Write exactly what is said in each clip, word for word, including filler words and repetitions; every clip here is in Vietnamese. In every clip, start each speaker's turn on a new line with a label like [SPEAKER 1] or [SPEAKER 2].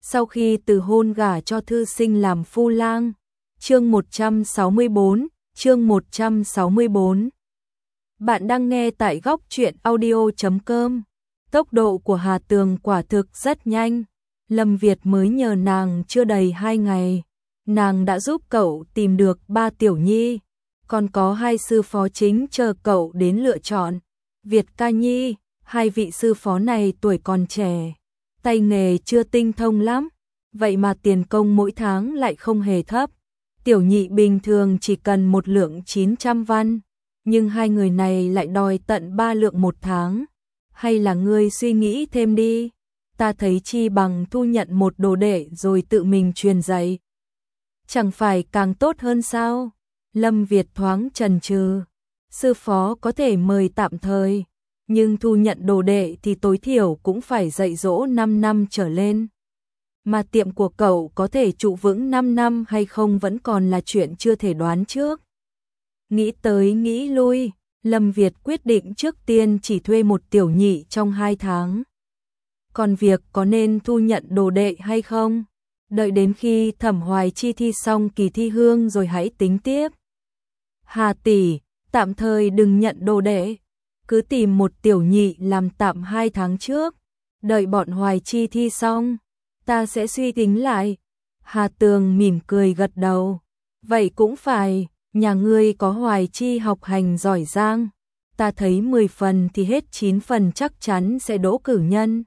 [SPEAKER 1] sau khi từ hôn gả cho thư sinh làm phu lang. Chương một trăm sáu mươi bốn, chương một trăm sáu mươi bốn. Bạn đang nghe tại góc truyện audio chấm com. Tốc độ của Hà Tường quả thực rất nhanh. Lâm Việt mới nhờ nàng chưa đầy hai ngày, nàng đã giúp cậu tìm được ba tiểu nhi, còn có hai sư phó chính chờ cậu đến lựa chọn. Việt ca nhi, hai vị sư phó này tuổi còn trẻ, tay nghề chưa tinh thông lắm, vậy mà tiền công mỗi tháng lại không hề thấp. Tiểu nhị bình thường chỉ cần một lượng chín trăm văn, nhưng hai người này lại đòi tận ba lượng một tháng. Hay là ngươi suy nghĩ thêm đi, ta thấy chi bằng thu nhận một đồ đệ rồi tự mình truyền dạy. Chẳng phải càng tốt hơn sao? Lâm Việt thoáng chần chừ. Sư phó có thể mời tạm thời, nhưng thu nhận đồ đệ thì tối thiểu cũng phải dạy dỗ năm năm trở lên. Mà tiệm của cậu có thể trụ vững năm năm hay không vẫn còn là chuyện chưa thể đoán trước. Nghĩ tới nghĩ lui, Lâm Việt quyết định trước tiên chỉ thuê một tiểu nhị trong hai tháng. Còn việc có nên thu nhận đồ đệ hay không, đợi đến khi Thẩm Hoài Chi thi xong kỳ thi hương rồi hãy tính tiếp. Hà tỷ, tạm thời đừng nhận đồ đệ, cứ tìm một tiểu nhị làm tạm hai tháng trước, đợi bọn Hoài Chi thi xong, ta sẽ suy tính lại. Hà Tường mỉm cười gật đầu, vậy cũng phải, nhà ngươi có Hoài Chi học hành giỏi giang, ta thấy mười phần thì hết chín phần chắc chắn sẽ đỗ cử nhân.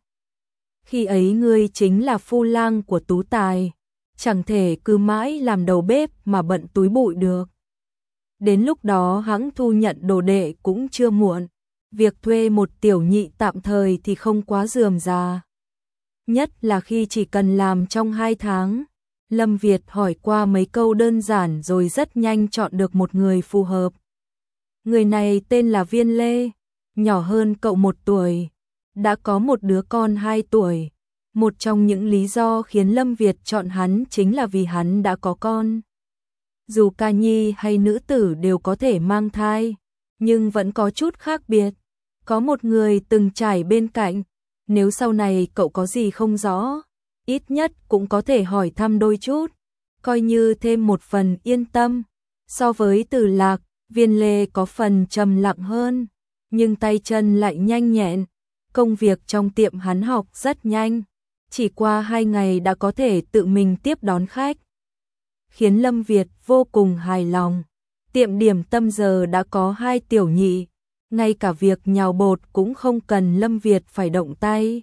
[SPEAKER 1] Khi ấy ngươi chính là phu lang của Tú Tài, chẳng thể cứ mãi làm đầu bếp mà bận túi bụi được. Đến lúc đó hẵng thu nhận đồ đệ cũng chưa muộn, việc thuê một tiểu nhị tạm thời thì không quá rườm rà. Nhất là khi chỉ cần làm trong hai tháng. Lâm Việt hỏi qua mấy câu đơn giản rồi rất nhanh chọn được một người phù hợp. Người này tên là Viên Lê, nhỏ hơn cậu một tuổi, đã có một đứa con hai tuổi. Một trong những lý do khiến Lâm Việt chọn hắn chính là vì hắn đã có con. Dù ca nhi hay nữ tử đều có thể mang thai, nhưng vẫn có chút khác biệt. Có một người từng trải bên cạnh, nếu sau này cậu có gì không rõ, ít nhất cũng có thể hỏi thăm đôi chút, coi như thêm một phần yên tâm. So với Từ Lạc, Viên Lê có phần trầm lặng hơn, nhưng tay chân lại nhanh nhẹn. Công việc trong tiệm hắn học rất nhanh, chỉ qua hai ngày đã có thể tự mình tiếp đón khách, khiến Lâm Việt vô cùng hài lòng. Tiệm điểm tâm giờ đã có hai tiểu nhị, ngay cả việc nhào bột cũng không cần Lâm Việt phải động tay.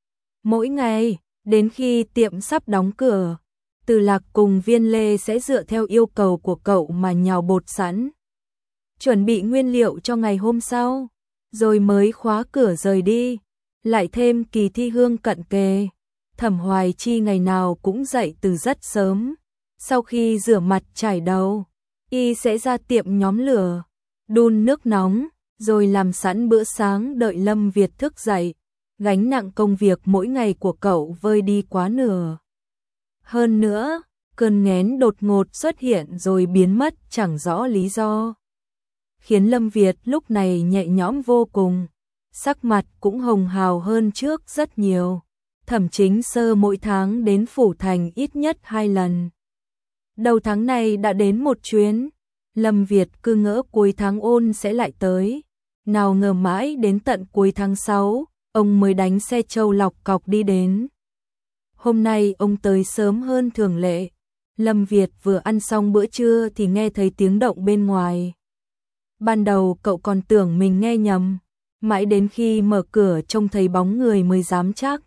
[SPEAKER 1] Mỗi ngày, đến khi tiệm sắp đóng cửa, Từ Lạc cùng Viên Lê sẽ dựa theo yêu cầu của cậu mà nhào bột sẵn, chuẩn bị nguyên liệu cho ngày hôm sau, rồi mới khóa cửa rời đi. Lại thêm kỳ thi hương cận kề, Thẩm Hoài Chi ngày nào cũng dậy từ rất sớm. Sau khi rửa mặt chải đầu, y sẽ ra tiệm nhóm lửa, đun nước nóng, rồi làm sẵn bữa sáng đợi Lâm Việt thức dậy. Gánh nặng công việc mỗi ngày của cậu vơi đi quá nửa. Hơn nữa, cơn nghén đột ngột xuất hiện rồi biến mất chẳng rõ lý do, khiến Lâm Việt lúc này nhẹ nhõm vô cùng, sắc mặt cũng hồng hào hơn trước rất nhiều. Thẩm Chính Sơ mỗi tháng đến phủ thành ít nhất hai lần. Đầu tháng này đã đến một chuyến, Lâm Việt cứ ngỡ cuối tháng ôn sẽ lại tới, nào ngờ mãi đến tận cuối tháng sáu, ông mới đánh xe châu lọc cọc đi đến. Hôm nay ông tới sớm hơn thường lệ. Lâm Việt vừa ăn xong bữa trưa thì nghe thấy tiếng động bên ngoài. Ban đầu cậu còn tưởng mình nghe nhầm, mãi đến khi mở cửa trông thấy bóng người mới dám chắc.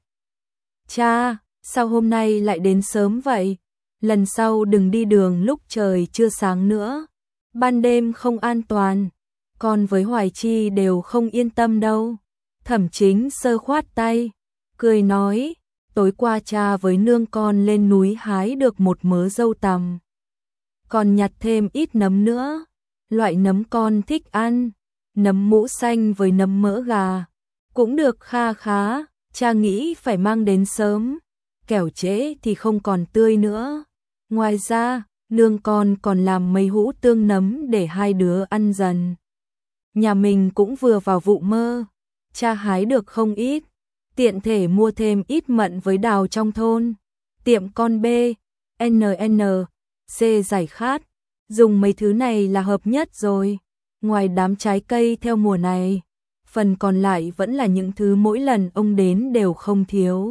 [SPEAKER 1] Cha, sao hôm nay lại đến sớm vậy? Lần sau đừng đi đường lúc trời chưa sáng nữa, ban đêm không an toàn, con với Hoài Chi đều không yên tâm đâu. Thẩm Chính Sơ khoát tay, cười nói, tối qua cha với nương con lên núi hái được một mớ dâu tằm, còn nhặt thêm ít nấm nữa, loại nấm con thích ăn, nấm mũ xanh với nấm mỡ gà, cũng được kha khá, cha nghĩ phải mang đến sớm, kẻo trễ thì không còn tươi nữa. Ngoài ra, nương con còn làm mấy hũ tương nấm để hai đứa ăn dần. Nhà mình cũng vừa vào vụ mơ, cha hái được không ít, tiện thể mua thêm ít mận với đào trong thôn, tiệm con B, en en xê giải khát, dùng mấy thứ này là hợp nhất rồi. Ngoài đám trái cây theo mùa này, phần còn lại vẫn là những thứ mỗi lần ông đến đều không thiếu.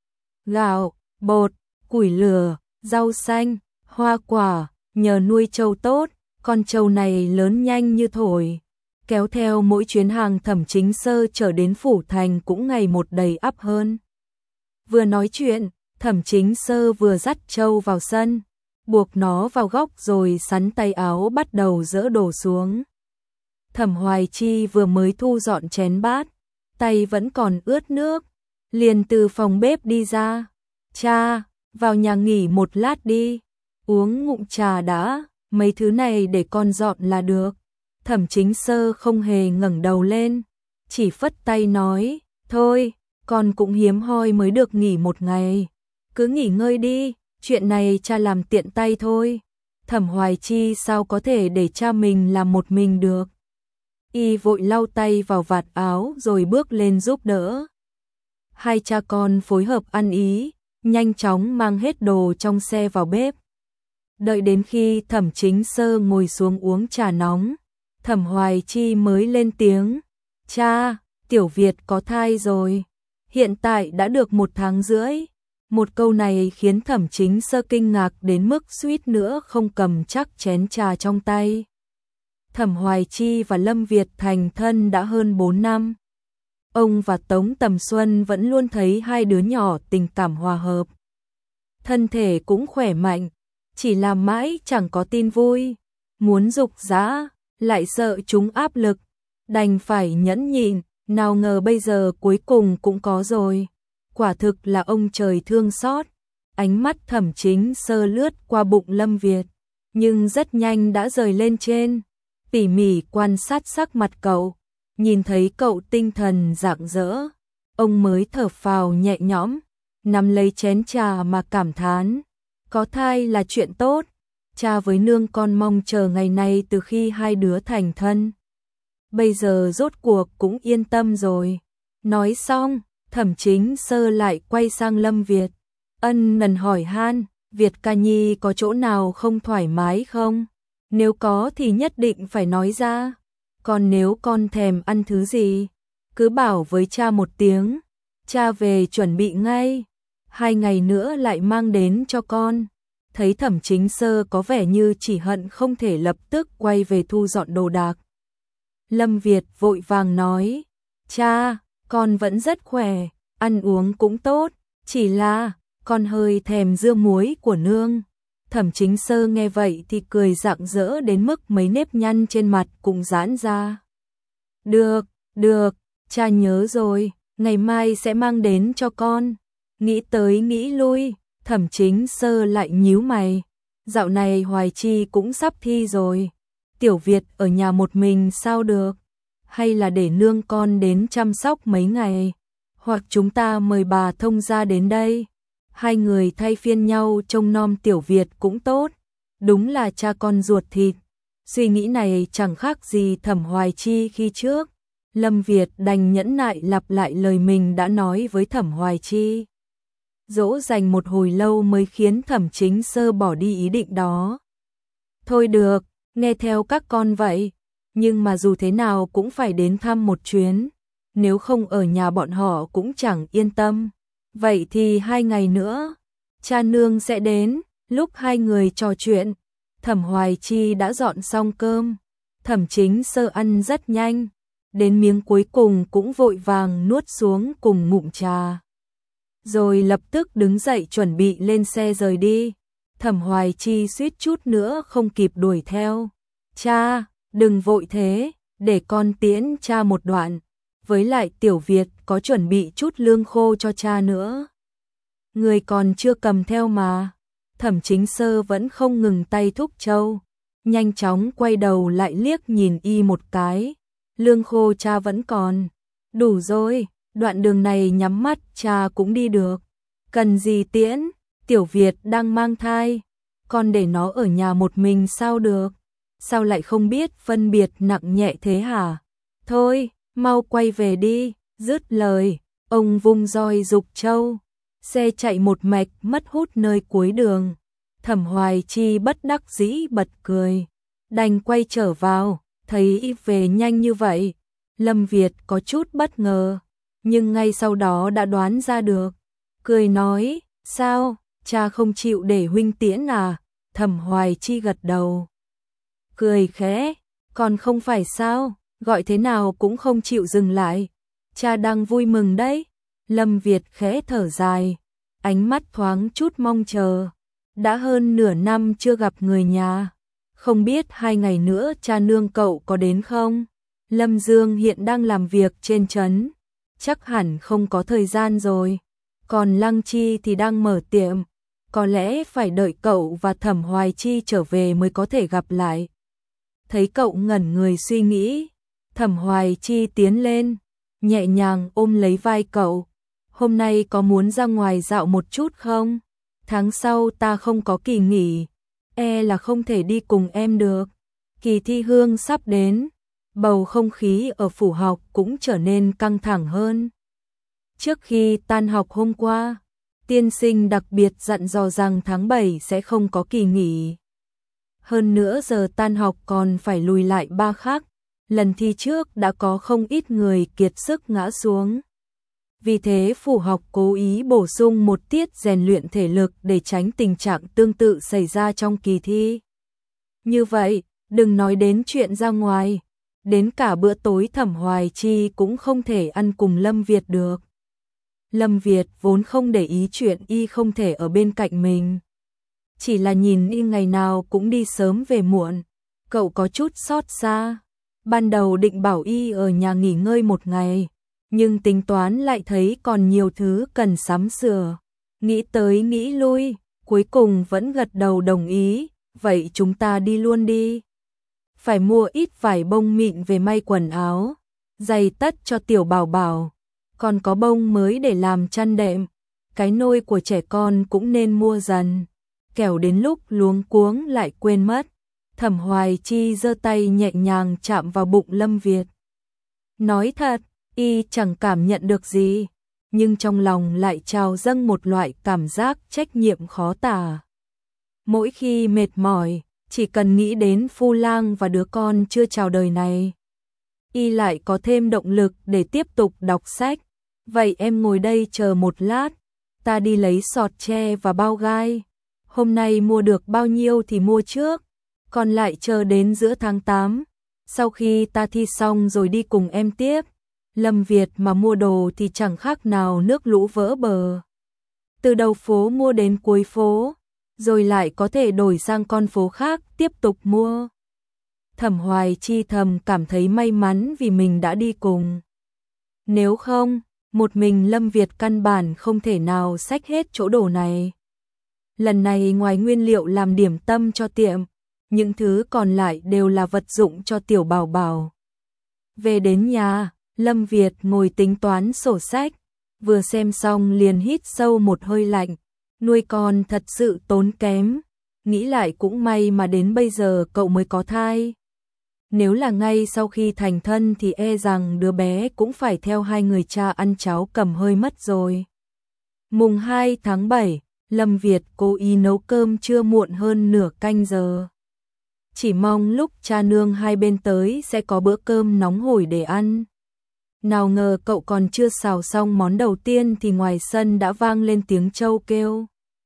[SPEAKER 1] Gạo, bột, củi lửa, rau xanh, hoa quả, nhờ nuôi trâu tốt, con trâu này lớn nhanh như thổi. Kéo theo mỗi chuyến hàng Thẩm Chính Sơ trở đến phủ thành cũng ngày một đầy ắp hơn. Vừa nói chuyện, Thẩm Chính Sơ vừa dắt trâu vào sân, buộc nó vào góc rồi sắn tay áo bắt đầu dỡ đồ xuống. Thẩm Hoài Chi vừa mới thu dọn chén bát, tay vẫn còn ướt nước, liền từ phòng bếp đi ra. Cha, vào nhà nghỉ một lát đi, uống ngụm trà đã, mấy thứ này để con dọn là được. Thẩm Chính Sơ không hề ngẩng đầu lên, chỉ phất tay nói, thôi, con cũng hiếm hoi mới được nghỉ một ngày, cứ nghỉ ngơi đi, chuyện này cha làm tiện tay thôi. Thẩm Hoài Chi sao có thể để cha mình làm một mình được. Y vội lau tay vào vạt áo rồi bước lên giúp đỡ. Hai cha con phối hợp ăn ý, nhanh chóng mang hết đồ trong xe vào bếp. Đợi đến khi Thẩm Chính Sơ ngồi xuống uống trà nóng, Thẩm Hoài Chi mới lên tiếng, cha, Tiểu Việt có thai rồi, hiện tại đã được một tháng rưỡi. Một câu này khiến Thẩm Chính Sơ kinh ngạc đến mức suýt nữa không cầm chắc chén trà trong tay. Thẩm Hoài Chi và Lâm Việt thành thân đã hơn bốn năm. Ông và Tống Tầm Xuân vẫn luôn thấy hai đứa nhỏ tình cảm hòa hợp. Thân thể cũng khỏe mạnh, chỉ là mãi chẳng có tin vui, muốn giục giã, lại sợ chúng áp lực, đành phải nhẫn nhịn, nào ngờ bây giờ cuối cùng cũng có rồi. Quả thực là ông trời thương xót. Ánh mắt Thẩm Chính Sơ lướt qua bụng Lâm Việt, nhưng rất nhanh đã rời lên trên, tỉ mỉ quan sát sắc mặt cậu, nhìn thấy cậu tinh thần rạng rỡ, ông mới thở phào nhẹ nhõm, nắm lấy chén trà mà cảm thán, có thai là chuyện tốt, cha với nương con mong chờ ngày này từ khi hai đứa thành thân. Bây giờ rốt cuộc cũng yên tâm rồi. Nói xong, Thẩm Chính Sơ lại quay sang Lâm Việt, ân cần hỏi han, Việt ca nhi có chỗ nào không thoải mái không? Nếu có thì nhất định phải nói ra, còn nếu con thèm ăn thứ gì, cứ bảo với cha một tiếng, cha về chuẩn bị ngay, hai ngày nữa lại mang đến cho con. Thấy Thẩm Chính Sơ có vẻ như chỉ hận không thể lập tức quay về thu dọn đồ đạc, Lâm Việt vội vàng nói, cha, con vẫn rất khỏe, ăn uống cũng tốt, chỉ là con hơi thèm dưa muối của nương. Thẩm Chính Sơ nghe vậy thì cười rạng rỡ đến mức mấy nếp nhăn trên mặt cũng giãn ra. Được, được, cha nhớ rồi, ngày mai sẽ mang đến cho con. Nghĩ tới nghĩ lui, Thẩm Chính Sơ lại nhíu mày. Dạo này Hoài Chi cũng sắp thi rồi, Tiểu Việt ở nhà một mình sao được? Hay là để nương con đến chăm sóc mấy ngày? Hoặc chúng ta mời bà thông gia đến đây, hai người thay phiên nhau trông nom Tiểu Việt cũng tốt. Đúng là cha con ruột thịt. Suy nghĩ này chẳng khác gì Thẩm Hoài Chi khi trước. Lâm Việt đành nhẫn nại lặp lại lời mình đã nói với Thẩm Hoài Chi. Dỗ dành một hồi lâu mới khiến Thẩm Chính Sơ bỏ đi ý định đó. Thôi được, nghe theo các con vậy, nhưng mà dù thế nào cũng phải đến thăm một chuyến, nếu không ở nhà bọn họ cũng chẳng yên tâm. Vậy thì hai ngày nữa, cha nương sẽ đến. Lúc hai người trò chuyện, Thẩm Hoài Chi đã dọn xong cơm. Thẩm Chính Sơ ăn rất nhanh, đến miếng cuối cùng cũng vội vàng nuốt xuống cùng ngụm trà, rồi lập tức đứng dậy chuẩn bị lên xe rời đi. Thẩm Hoài Chi suýt chút nữa không kịp đuổi theo. Cha, đừng vội thế, để con tiễn cha một đoạn. Với lại Tiểu Việt có chuẩn bị chút lương khô cho cha nữa. Người còn chưa cầm theo mà. Thẩm Chính Sơ vẫn không ngừng tay thúc trâu, nhanh chóng quay đầu lại liếc nhìn y một cái. Lương khô cha vẫn còn. Đủ rồi, đoạn đường này nhắm mắt cha cũng đi được. Cần gì tiễn, Tiểu Việt đang mang thai, con để nó ở nhà một mình sao được? Sao lại không biết phân biệt nặng nhẹ thế hả? Thôi, mau quay về đi. Dứt lời, ông vung roi giục trâu. Xe chạy một mạch mất hút nơi cuối đường. Thẩm Hoài Chi bất đắc dĩ bật cười, đành quay trở vào, thấy về nhanh như vậy. Lâm Việt có chút bất ngờ, nhưng ngay sau đó đã đoán ra được. Cười nói, sao, cha không chịu để huynh tiễn à? Thẩm Hoài Chi gật đầu. Cười khẽ, còn không phải sao, gọi thế nào cũng không chịu dừng lại. Cha đang vui mừng đấy. Lâm Việt khẽ thở dài, ánh mắt thoáng chút mong chờ. Đã hơn nửa năm chưa gặp người nhà, không biết hai ngày nữa cha nương cậu có đến không? Lâm Dương hiện đang làm việc trên trấn, chắc hẳn không có thời gian rồi. Còn Lăng Chi thì đang mở tiệm, có lẽ phải đợi cậu và Thẩm Hoài Chi trở về mới có thể gặp lại. Thấy cậu ngẩn người suy nghĩ, Thẩm Hoài Chi tiến lên, nhẹ nhàng ôm lấy vai cậu. Hôm nay có muốn ra ngoài dạo một chút không? Tháng sau ta không có kỳ nghỉ, e là không thể đi cùng em được. Kỳ thi hương sắp đến, bầu không khí ở phủ học cũng trở nên căng thẳng hơn. Trước khi tan học hôm qua, tiên sinh đặc biệt dặn dò rằng tháng bảy sẽ không có kỳ nghỉ. Hơn nữa giờ tan học còn phải lùi lại ba khắc, lần thi trước đã có không ít người kiệt sức ngã xuống. Vì thế phủ học cố ý bổ sung một tiết rèn luyện thể lực để tránh tình trạng tương tự xảy ra trong kỳ thi. Như vậy, đừng nói đến chuyện ra ngoài, đến cả bữa tối Thẩm Hoài Chi cũng không thể ăn cùng Lâm Việt được. Lâm Việt vốn không để ý chuyện y không thể ở bên cạnh mình. Chỉ là nhìn y ngày nào cũng đi sớm về muộn, cậu có chút xót xa. Ban đầu định bảo y ở nhà nghỉ ngơi một ngày, nhưng tính toán lại thấy còn nhiều thứ cần sắm sửa. Nghĩ tới nghĩ lui, cuối cùng vẫn gật đầu đồng ý, vậy chúng ta đi luôn đi. Phải mua ít vải bông mịn về may quần áo, giày tất cho tiểu bảo bảo, còn có bông mới để làm chăn đệm. Cái nôi của trẻ con cũng nên mua dần, kẻo đến lúc luống cuống lại quên mất. Thẩm Hoài Chi giơ tay nhẹ nhàng chạm vào bụng Lâm Việt. Nói thật, y chẳng cảm nhận được gì, nhưng trong lòng lại trào dâng một loại cảm giác trách nhiệm khó tả. Mỗi khi mệt mỏi, chỉ cần nghĩ đến Phu Lang và đứa con chưa chào đời này, y lại có thêm động lực để tiếp tục đọc sách. Vậy em ngồi đây chờ một lát, ta đi lấy sọt tre và bao gai. Hôm nay mua được bao nhiêu thì mua trước, còn lại chờ đến giữa tháng tám, sau khi ta thi xong rồi đi cùng em tiếp. Lâm Việt mà mua đồ thì chẳng khác nào nước lũ vỡ bờ. Từ đầu phố mua đến cuối phố, rồi lại có thể đổi sang con phố khác tiếp tục mua. Thẩm Hoài Chi thầm cảm thấy may mắn vì mình đã đi cùng. Nếu không, một mình Lâm Việt căn bản không thể nào xách hết chỗ đồ này. Lần này ngoài nguyên liệu làm điểm tâm cho tiệm, những thứ còn lại đều là vật dụng cho tiểu bảo bảo. Về đến nhà, Lâm Việt ngồi tính toán sổ sách, vừa xem xong liền hít sâu một hơi lạnh. Nuôi con thật sự tốn kém, nghĩ lại cũng may mà đến bây giờ cậu mới có thai. Nếu là ngay sau khi thành thân thì e rằng đứa bé cũng phải theo hai người cha ăn cháo cầm hơi mất rồi. Mùng hai tháng bảy, Lâm Việt cố ý nấu cơm trưa muộn hơn nửa canh giờ. Chỉ mong lúc cha nương hai bên tới sẽ có bữa cơm nóng hổi để ăn. Nào ngờ cậu còn chưa xào xong món đầu tiên thì ngoài sân đã vang lên tiếng trâu kêu.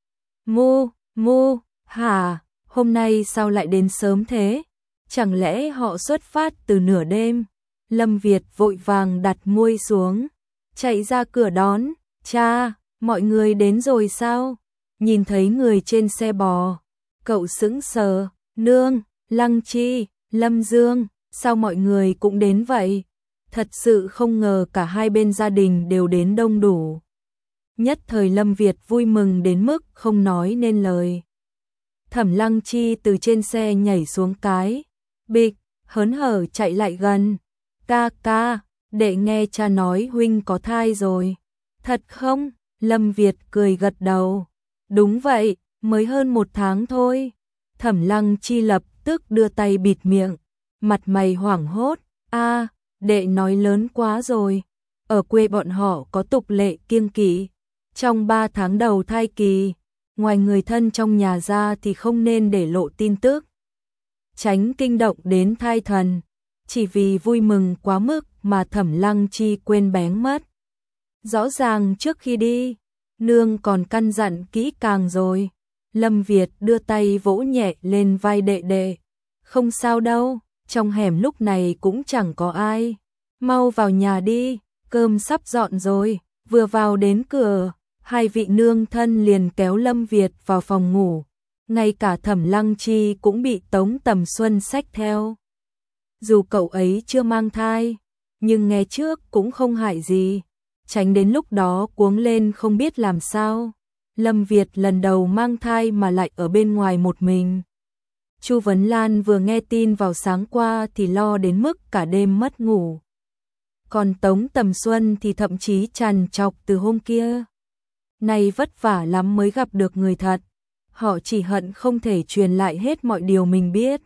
[SPEAKER 1] Mu, mu, hả, hôm nay sao lại đến sớm thế? Chẳng lẽ họ xuất phát từ nửa đêm? Lâm Việt vội vàng đặt muôi xuống, chạy ra cửa đón. Cha, mọi người đến rồi sao? Nhìn thấy người trên xe bò, cậu sững sờ. Nương, Lăng Chi, Lâm Dương, sao mọi người cũng đến vậy? Thật sự không ngờ cả hai bên gia đình đều đến đông đủ. Nhất thời Lâm Việt vui mừng đến mức không nói nên lời. Thẩm Lăng Chi từ trên xe nhảy xuống cái, bịch, hớn hở chạy lại gần. Ca ca, đệ nghe cha nói huynh có thai rồi. Thật không? Lâm Việt cười gật đầu. Đúng vậy, mới hơn một tháng thôi. Thẩm Lăng Chi lập tức đưa tay bịt miệng, mặt mày hoảng hốt. A, đệ nói lớn quá rồi. Ở quê bọn họ có tục lệ kiêng kỵ, Trong ba tháng đầu thai kỳ, ngoài người thân trong nhà ra thì không nên để lộ tin tức. Tránh kinh động đến thai thần, chỉ vì vui mừng quá mức mà Thẩm Lăng Chi quên bén mất. Rõ ràng trước khi đi, nương còn căn dặn kỹ càng rồi. Lâm Việt đưa tay vỗ nhẹ lên vai đệ đệ. Không sao đâu, trong hẻm lúc này cũng chẳng có ai. Mau vào nhà đi, cơm sắp dọn rồi. Vừa vào đến cửa, hai vị nương thân liền kéo Lâm Việt vào phòng ngủ. Ngay cả Thẩm Lăng Chi cũng bị Tống Tầm Xuân xách theo. Dù cậu ấy chưa mang thai, nhưng nghe trước cũng không hại gì. Tránh đến lúc đó cuống lên không biết làm sao. Lâm Việt lần đầu mang thai mà lại ở bên ngoài một mình. Chu Vấn Lan vừa nghe tin vào sáng qua thì lo đến mức cả đêm mất ngủ. Còn Tống Tầm Xuân thì thậm chí trằn trọc từ hôm kia. Này vất vả lắm mới gặp được người thật. Họ chỉ hận không thể truyền lại hết mọi điều mình biết.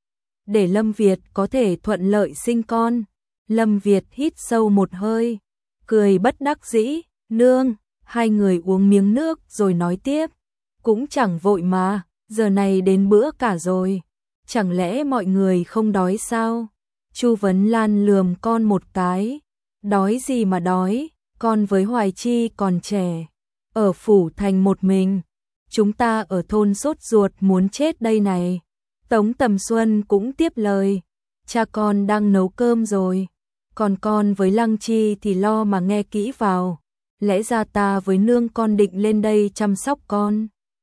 [SPEAKER 1] Để Lâm Việt có thể thuận lợi sinh con. Lâm Việt hít sâu một hơi, cười bất đắc dĩ. Nương, hai người uống miếng nước rồi nói tiếp. Cũng chẳng vội mà, giờ này đến bữa cả rồi. Chẳng lẽ mọi người không đói sao? Chu Vấn Lan lườm con một cái. Đói gì mà đói, con với Hoài Chi còn trẻ. Ở phủ thành một mình. Chúng ta ở thôn sốt ruột muốn chết đây này. Tống Tầm Xuân cũng tiếp lời. Cha con đang nấu cơm rồi. Còn con với Lăng Chi thì lo mà nghe kỹ vào. Lẽ ra ta với nương con định lên đây chăm sóc con.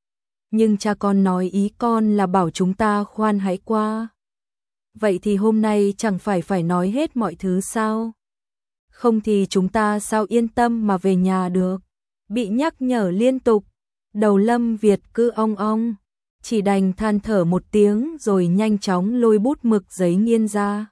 [SPEAKER 1] Nhưng cha con nói ý con là bảo chúng ta khoan hãy qua. Vậy thì hôm nay chẳng phải phải nói hết mọi thứ sao? Không thì chúng ta sao yên tâm mà về nhà được? Bị nhắc nhở liên tục. Đầu Lâm Việt cứ ong ong. Chỉ đành than thở một tiếng rồi nhanh chóng lôi bút mực giấy nghiên ra.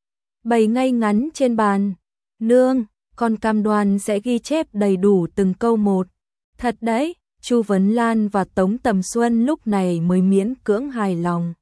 [SPEAKER 1] Bày ngay ngắn trên bàn. Nương, con cam đoan sẽ ghi chép đầy đủ từng câu một. Thật đấy, Chu Vấn Lan và Tống Tầm Xuân lúc này mới miễn cưỡng hài lòng.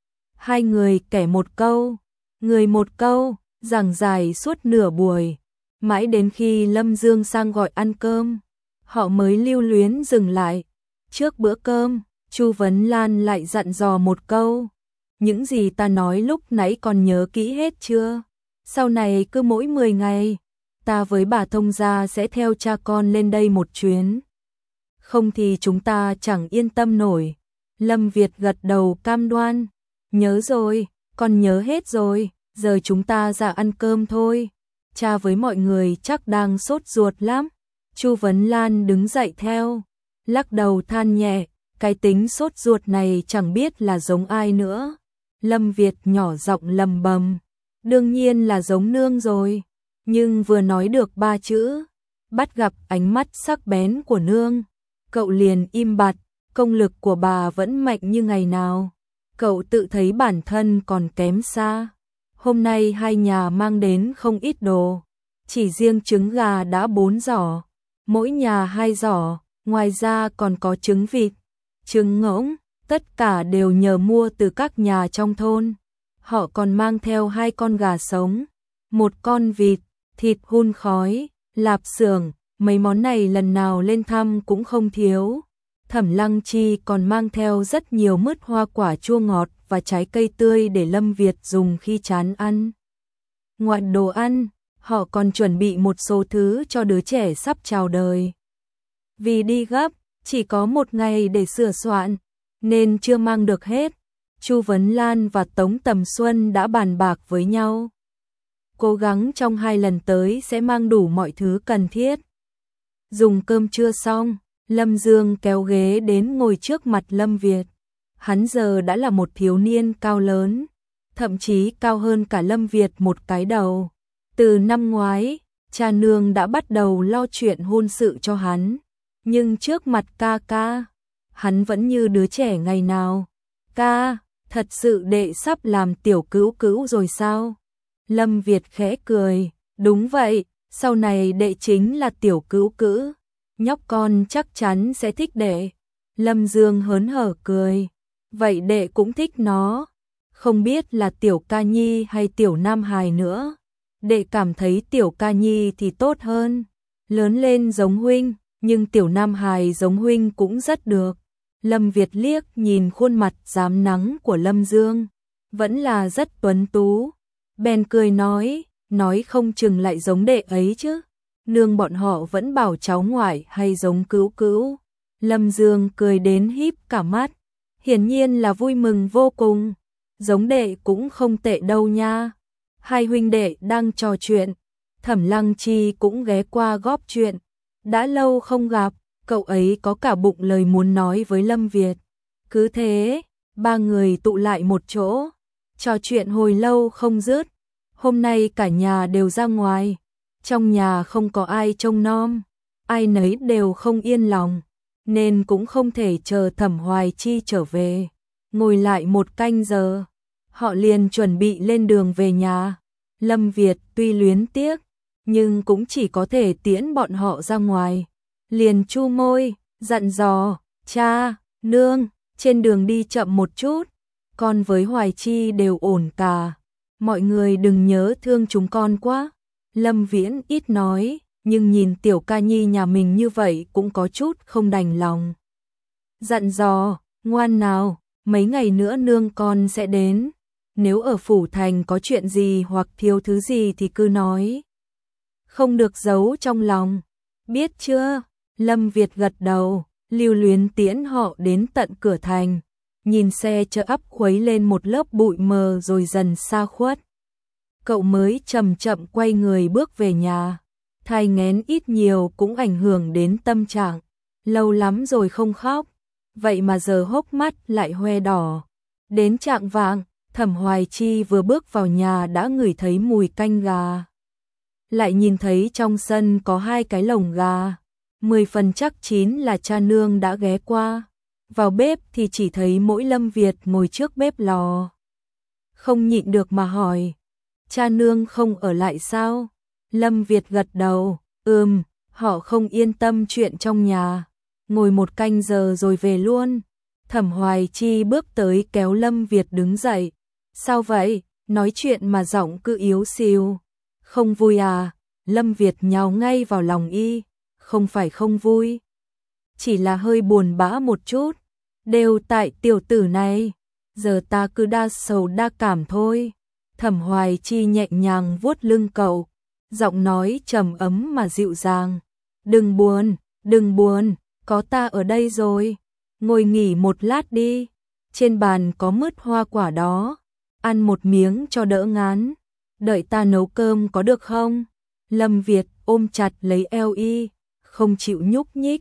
[SPEAKER 1] Hai người kể một câu, người một câu, giảng giải suốt nửa buổi. Mãi đến khi Lâm Dương sang gọi ăn cơm, họ mới lưu luyến dừng lại. Trước bữa cơm, Chu Vấn Lan lại dặn dò một câu. Những gì ta nói lúc nãy còn nhớ kỹ hết chưa? Sau này cứ mỗi mười ngày, ta với bà thông gia sẽ theo cha con lên đây một chuyến. Không thì chúng ta chẳng yên tâm nổi. Lâm Việt gật đầu cam đoan. Nhớ rồi, con nhớ hết rồi, giờ chúng ta ra ăn cơm thôi. Cha với mọi người chắc đang sốt ruột lắm. Chu Vấn Lan đứng dậy theo, lắc đầu than nhẹ, cái tính sốt ruột này chẳng biết là giống ai nữa. Lâm Việt nhỏ giọng lầm bầm, đương nhiên là giống nương rồi. Nhưng vừa nói được ba chữ, bắt gặp ánh mắt sắc bén của nương, cậu liền im bặt. Công lực của bà vẫn mạnh như ngày nào. Cậu tự thấy bản thân còn kém xa. Hôm nay hai nhà mang đến không ít đồ. Chỉ riêng trứng gà đã bốn giỏ, mỗi nhà hai giỏ, ngoài ra còn có trứng vịt, trứng ngỗng, tất cả đều nhờ mua từ các nhà trong thôn. Họ còn mang theo hai con gà sống, một con vịt, thịt hun khói, lạp xưởng, mấy món này lần nào lên thăm cũng không thiếu. Thẩm Lăng Chi còn mang theo rất nhiều mứt hoa quả chua ngọt và trái cây tươi để Lâm Việt dùng khi chán ăn. Ngoài đồ ăn, họ còn chuẩn bị một số thứ cho đứa trẻ sắp chào đời. Vì đi gấp, chỉ có một ngày để sửa soạn, nên chưa mang được hết. Chu Vấn Lan và Tống Tầm Xuân đã bàn bạc với nhau. Cố gắng trong hai lần tới sẽ mang đủ mọi thứ cần thiết. Dùng cơm trưa xong, Lâm Dương kéo ghế đến ngồi trước mặt Lâm Việt. Hắn giờ đã là một thiếu niên cao lớn, thậm chí cao hơn cả Lâm Việt một cái đầu. Từ năm ngoái, cha nương đã bắt đầu lo chuyện hôn sự cho hắn. Nhưng trước mặt ca ca, hắn vẫn như đứa trẻ ngày nào. Ca, thật sự đệ sắp làm tiểu cữu cữu rồi sao? Lâm Việt khẽ cười, đúng vậy, sau này đệ chính là tiểu cữu cữu. Nhóc con chắc chắn sẽ thích đệ. Lâm Dương hớn hở cười. Vậy đệ cũng thích nó. Không biết là tiểu ca nhi hay tiểu nam hài nữa. Đệ cảm thấy tiểu ca nhi thì tốt hơn. Lớn lên giống huynh, nhưng tiểu nam hài giống huynh cũng rất được. Lâm Việt liếc nhìn khuôn mặt rám nắng của Lâm Dương, vẫn là rất tuấn tú, bèn cười nói, nói không chừng lại giống đệ ấy chứ. Nương bọn họ vẫn bảo cháu ngoại hay giống cữu cữu. Lâm Dương cười đến híp cả mắt, hiển nhiên là vui mừng vô cùng. Giống đệ cũng không tệ đâu nha. Hai huynh đệ đang trò chuyện, Thẩm Lăng Chi cũng ghé qua góp chuyện. Đã lâu không gặp, cậu ấy có cả bụng lời muốn nói với Lâm Việt. Cứ thế, ba người tụ lại một chỗ, trò chuyện hồi lâu không dứt. Hôm nay cả nhà đều ra ngoài, trong nhà không có ai trông nom, ai nấy đều không yên lòng, nên cũng không thể chờ Thẩm Hoài Chi trở về. Ngồi lại một canh giờ, họ liền chuẩn bị lên đường về nhà. Lâm Việt tuy luyến tiếc, nhưng cũng chỉ có thể tiễn bọn họ ra ngoài. Liền chu môi, dặn dò, cha, nương, trên đường đi chậm một chút, con với Hoài Chi đều ổn cả. Mọi người đừng nhớ thương chúng con quá. Lâm Viễn ít nói, nhưng nhìn tiểu ca nhi nhà mình như vậy cũng có chút không đành lòng. Dặn dò, ngoan nào, mấy ngày nữa nương con sẽ đến. Nếu ở phủ thành có chuyện gì hoặc thiếu thứ gì thì cứ nói, không được giấu trong lòng, biết chưa? Lâm Việt gật đầu, lưu luyến tiễn họ đến tận cửa thành, nhìn xe chở ắp khuấy lên một lớp bụi mờ rồi dần xa khuất. Cậu mới chậm chậm quay người bước về nhà, thai nghén ít nhiều cũng ảnh hưởng đến tâm trạng, lâu lắm rồi không khóc, vậy mà giờ hốc mắt lại hoe đỏ. Đến chạng vạng, Thẩm Hoài Chi vừa bước vào nhà đã ngửi thấy mùi canh gà. Lại nhìn thấy trong sân có hai cái lồng gà, mười phần chắc chín là cha nương đã ghé qua. Vào bếp thì chỉ thấy mỗi Lâm Việt ngồi trước bếp lò. Không nhịn được mà hỏi, cha nương không ở lại sao? Lâm Việt gật đầu, ừm, họ không yên tâm chuyện trong nhà, ngồi một canh giờ rồi về luôn. Thẩm Hoài Chi bước tới kéo Lâm Việt đứng dậy. Sao vậy? Nói chuyện mà giọng cứ yếu xìu. Không vui à? Lâm Việt nhào ngay vào lòng y. Không phải không vui, chỉ là hơi buồn bã một chút. Đều tại tiểu tử này, giờ ta cứ đa sầu đa cảm thôi. Thẩm Hoài Chi nhẹ nhàng vuốt lưng cậu, giọng nói trầm ấm mà dịu dàng. Đừng buồn, đừng buồn, có ta ở đây rồi. Ngồi nghỉ một lát đi, trên bàn có mứt hoa quả đó, ăn một miếng cho đỡ ngán. Đợi ta nấu cơm có được không? Lâm Việt ôm chặt lấy eo y, không chịu nhúc nhích.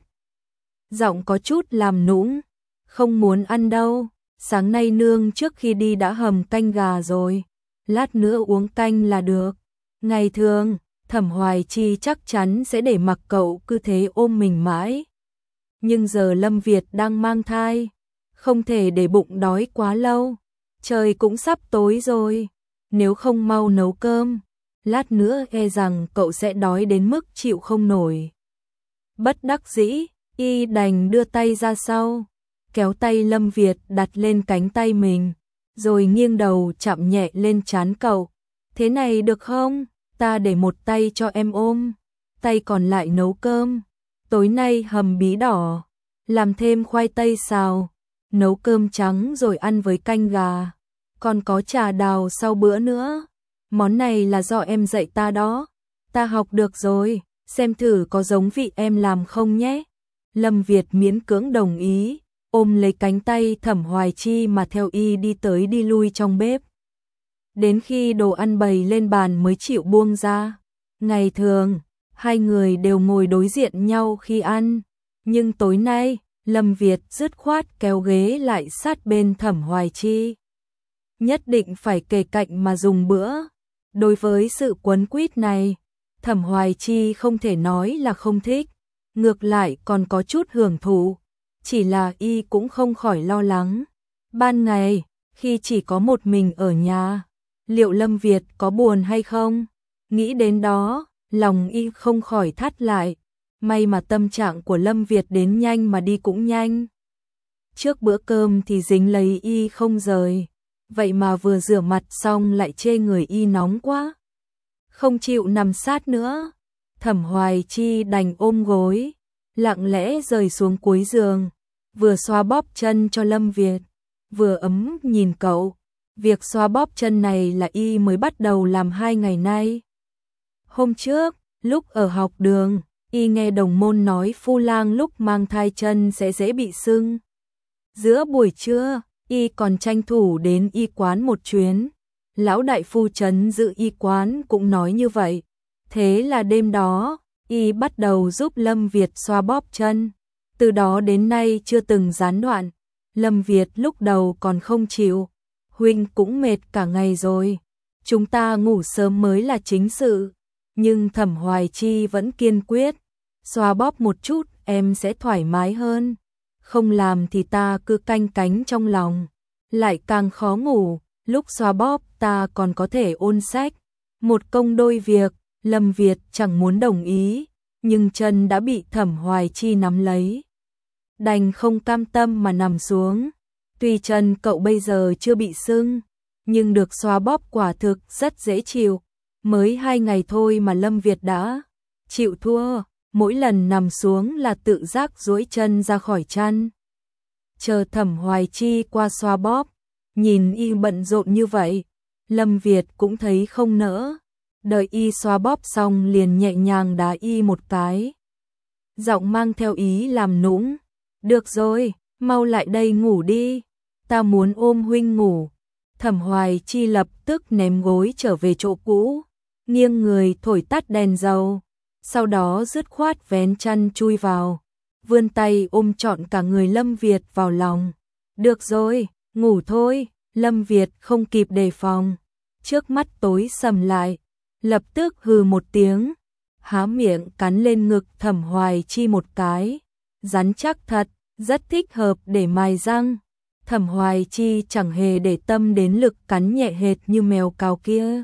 [SPEAKER 1] Giọng có chút làm nũng, không muốn ăn đâu, sáng nay nương trước khi đi đã hầm canh gà rồi, lát nữa uống canh là được. Ngày thường, Thẩm Hoài Chi chắc chắn sẽ để mặc cậu cứ thế ôm mình mãi. Nhưng giờ Lâm Việt đang mang thai, không thể để bụng đói quá lâu. Trời cũng sắp tối rồi, nếu không mau nấu cơm, lát nữa e rằng cậu sẽ đói đến mức chịu không nổi. Bất đắc dĩ, y đành đưa tay ra sau, kéo tay Lâm Việt đặt lên cánh tay mình, rồi nghiêng đầu chạm nhẹ lên trán cậu. Thế này được không? Ta để một tay cho em ôm, tay còn lại nấu cơm. Tối nay hầm bí đỏ, làm thêm khoai tây xào, nấu cơm trắng rồi ăn với canh gà. Còn có trà đào sau bữa nữa. Món này là do em dạy ta đó. Ta học được rồi, xem thử có giống vị em làm không nhé. Lâm Việt miễn cưỡng đồng ý, ôm lấy cánh tay Thẩm Hoài Chi mà theo y đi tới đi lui trong bếp. Đến khi đồ ăn bày lên bàn mới chịu buông ra. Ngày thường, hai người đều ngồi đối diện nhau khi ăn, nhưng tối nay, Lâm Việt dứt khoát kéo ghế lại sát bên Thẩm Hoài Chi. Nhất định phải kề cạnh mà dùng bữa. Đối với sự quấn quýt này, Thẩm Hoài Chi không thể nói là không thích, ngược lại còn có chút hưởng thụ, chỉ là y cũng không khỏi lo lắng. Ban ngày, khi chỉ có một mình ở nhà, liệu Lâm Việt có buồn hay không? Nghĩ đến đó, lòng y không khỏi thắt lại. May mà tâm trạng của Lâm Việt đến nhanh mà đi cũng nhanh. Trước bữa cơm thì dính lấy y không rời, vậy mà vừa rửa mặt xong lại chê người y nóng quá, không chịu nằm sát nữa. Thẩm Hoài Chi đành ôm gối, lặng lẽ rời xuống cuối giường, vừa xoa bóp chân cho Lâm Việt, vừa ấm nhìn cậu. Việc xoa bóp chân này là y mới bắt đầu làm hai ngày nay. Hôm trước, lúc ở học đường, y nghe đồng môn nói phu lang lúc mang thai chân sẽ dễ bị sưng. Giữa buổi trưa, y còn tranh thủ đến y quán một chuyến. Lão đại phu trấn giữ y quán cũng nói như vậy. Thế là đêm đó, y bắt đầu giúp Lâm Việt xoa bóp chân. Từ đó đến nay chưa từng gián đoạn. Lâm Việt lúc đầu còn không chịu. Huynh cũng mệt cả ngày rồi. Chúng ta ngủ sớm mới là chính sự. Nhưng Thẩm Hoài Chi vẫn kiên quyết. Xoa bóp một chút em sẽ thoải mái hơn. Không làm thì ta cứ canh cánh trong lòng. Lại càng khó ngủ. Lúc xoa bóp ta còn có thể ôn sách. Một công đôi việc. Lâm Việt chẳng muốn đồng ý. Nhưng chân đã bị Thẩm Hoài Chi nắm lấy. Đành không cam tâm mà nằm xuống. Tuy chân cậu bây giờ chưa bị sưng, nhưng được xoa bóp quả thực rất dễ chịu. Mới hai ngày thôi mà Lâm Việt đã chịu thua, mỗi lần nằm xuống là tự giác duỗi chân ra khỏi chăn. Chờ Thẩm Hoài Chi qua xoa bóp, nhìn y bận rộn như vậy, Lâm Việt cũng thấy không nỡ. Đợi y xoa bóp xong liền nhẹ nhàng đá y một cái. Giọng mang theo ý làm nũng. Được rồi, mau lại đây ngủ đi. Ta muốn ôm huynh ngủ. Thẩm Hoài Chi lập tức ném gối trở về chỗ cũ, nghiêng người thổi tắt đèn dầu, sau đó dứt khoát vén chăn chui vào, vươn tay ôm trọn cả người Lâm Việt vào lòng. Được rồi, ngủ thôi. Lâm Việt không kịp đề phòng, trước mắt tối sầm lại, lập tức hừ một tiếng, há miệng cắn lên ngực Thẩm Hoài Chi một cái, rắn chắc thật, rất thích hợp để mài răng. Thẩm Hoài Chi chẳng hề để tâm đến lực cắn nhẹ hệt như mèo cào kia.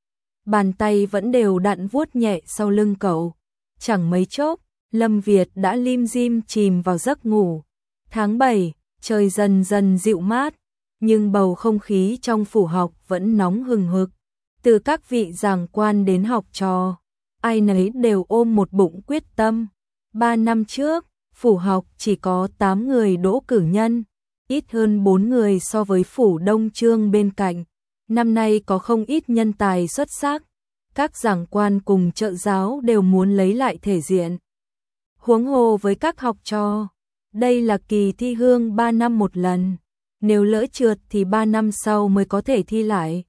[SPEAKER 1] Bàn tay vẫn đều đặn vuốt nhẹ sau lưng cậu. Chẳng mấy chốc, Lâm Việt đã lim dim chìm vào giấc ngủ. Tháng bảy, trời dần dần dịu mát, nhưng bầu không khí trong phủ học vẫn nóng hừng hực. Từ các vị giảng quan đến học trò, ai nấy đều ôm một bụng quyết tâm. Ba năm trước, phủ học chỉ có tám người đỗ cử nhân, ít hơn bốn người so với phủ Đông Chương bên cạnh. Năm nay có không ít nhân tài xuất sắc, các giảng quan cùng trợ giáo đều muốn lấy lại thể diện. Huống hồ với các học trò, đây là kỳ thi hương ba năm một lần, nếu lỡ trượt thì ba năm sau mới có thể thi lại.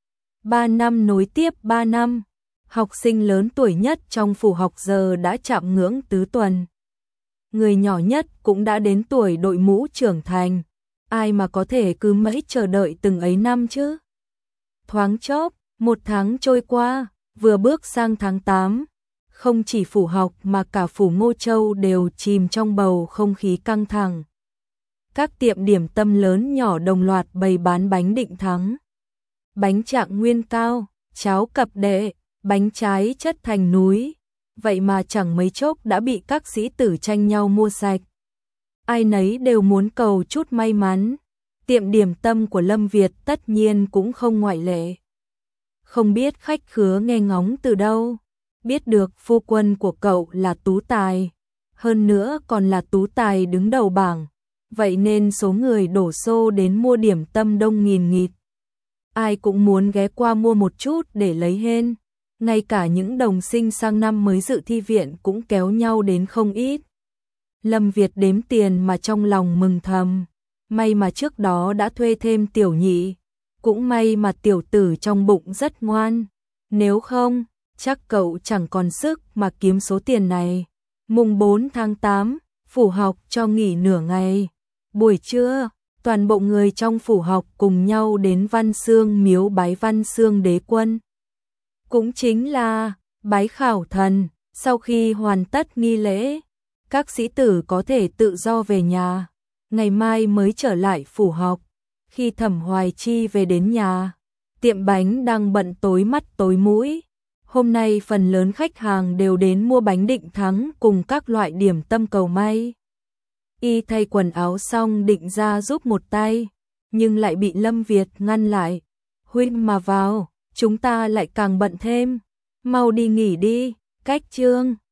[SPEAKER 1] Ba năm nối tiếp ba năm, học sinh lớn tuổi nhất trong phủ học giờ đã chạm ngưỡng tứ tuần. Người nhỏ nhất cũng đã đến tuổi đội mũ trưởng thành, ai mà có thể cứ mãi chờ đợi từng ấy năm chứ. Thoáng chốc, một tháng trôi qua, vừa bước sang tháng tám, không chỉ phủ học mà cả phủ Ngô Châu đều chìm trong bầu không khí căng thẳng. Các tiệm điểm tâm lớn nhỏ đồng loạt bày bán bánh Định Thắng. Bánh Trạng Nguyên Cao, cháo cập đệ, bánh trái chất thành núi. Vậy mà chẳng mấy chốc đã bị các sĩ tử tranh nhau mua sạch. Ai nấy đều muốn cầu chút may mắn. Tiệm điểm tâm của Lâm Việt tất nhiên cũng không ngoại lệ. Không biết khách khứa nghe ngóng từ đâu, biết được phu quân của cậu là tú tài, hơn nữa còn là tú tài đứng đầu bảng, vậy nên số người đổ xô đến mua điểm tâm đông nghìn nghịt. Ai cũng muốn ghé qua mua một chút để lấy hên, ngay cả những đồng sinh sang năm mới dự thi viện cũng kéo nhau đến không ít. Lâm Việt đếm tiền mà trong lòng mừng thầm, may mà trước đó đã thuê thêm tiểu nhị, cũng may mà tiểu tử trong bụng rất ngoan, nếu không, chắc cậu chẳng còn sức mà kiếm số tiền này. Mùng bốn tháng tám, phủ học cho nghỉ nửa ngày. Buổi trưa, toàn bộ người trong phủ học cùng nhau đến Văn Xương miếu bái Văn Xương đế quân. Cũng chính là bái khảo thần. Sau khi hoàn tất nghi lễ, các sĩ tử có thể tự do về nhà, ngày mai mới trở lại phủ học. Khi Thẩm Hoài Chi về đến nhà, tiệm bánh đang bận tối mắt tối mũi. Hôm nay phần lớn khách hàng đều đến mua bánh Định Thắng cùng các loại điểm tâm cầu may. Y thay quần áo xong định ra giúp một tay, nhưng lại bị Lâm Việt ngăn lại. Huynh mà vào, chúng ta lại càng bận thêm. Mau đi nghỉ đi, cách chương.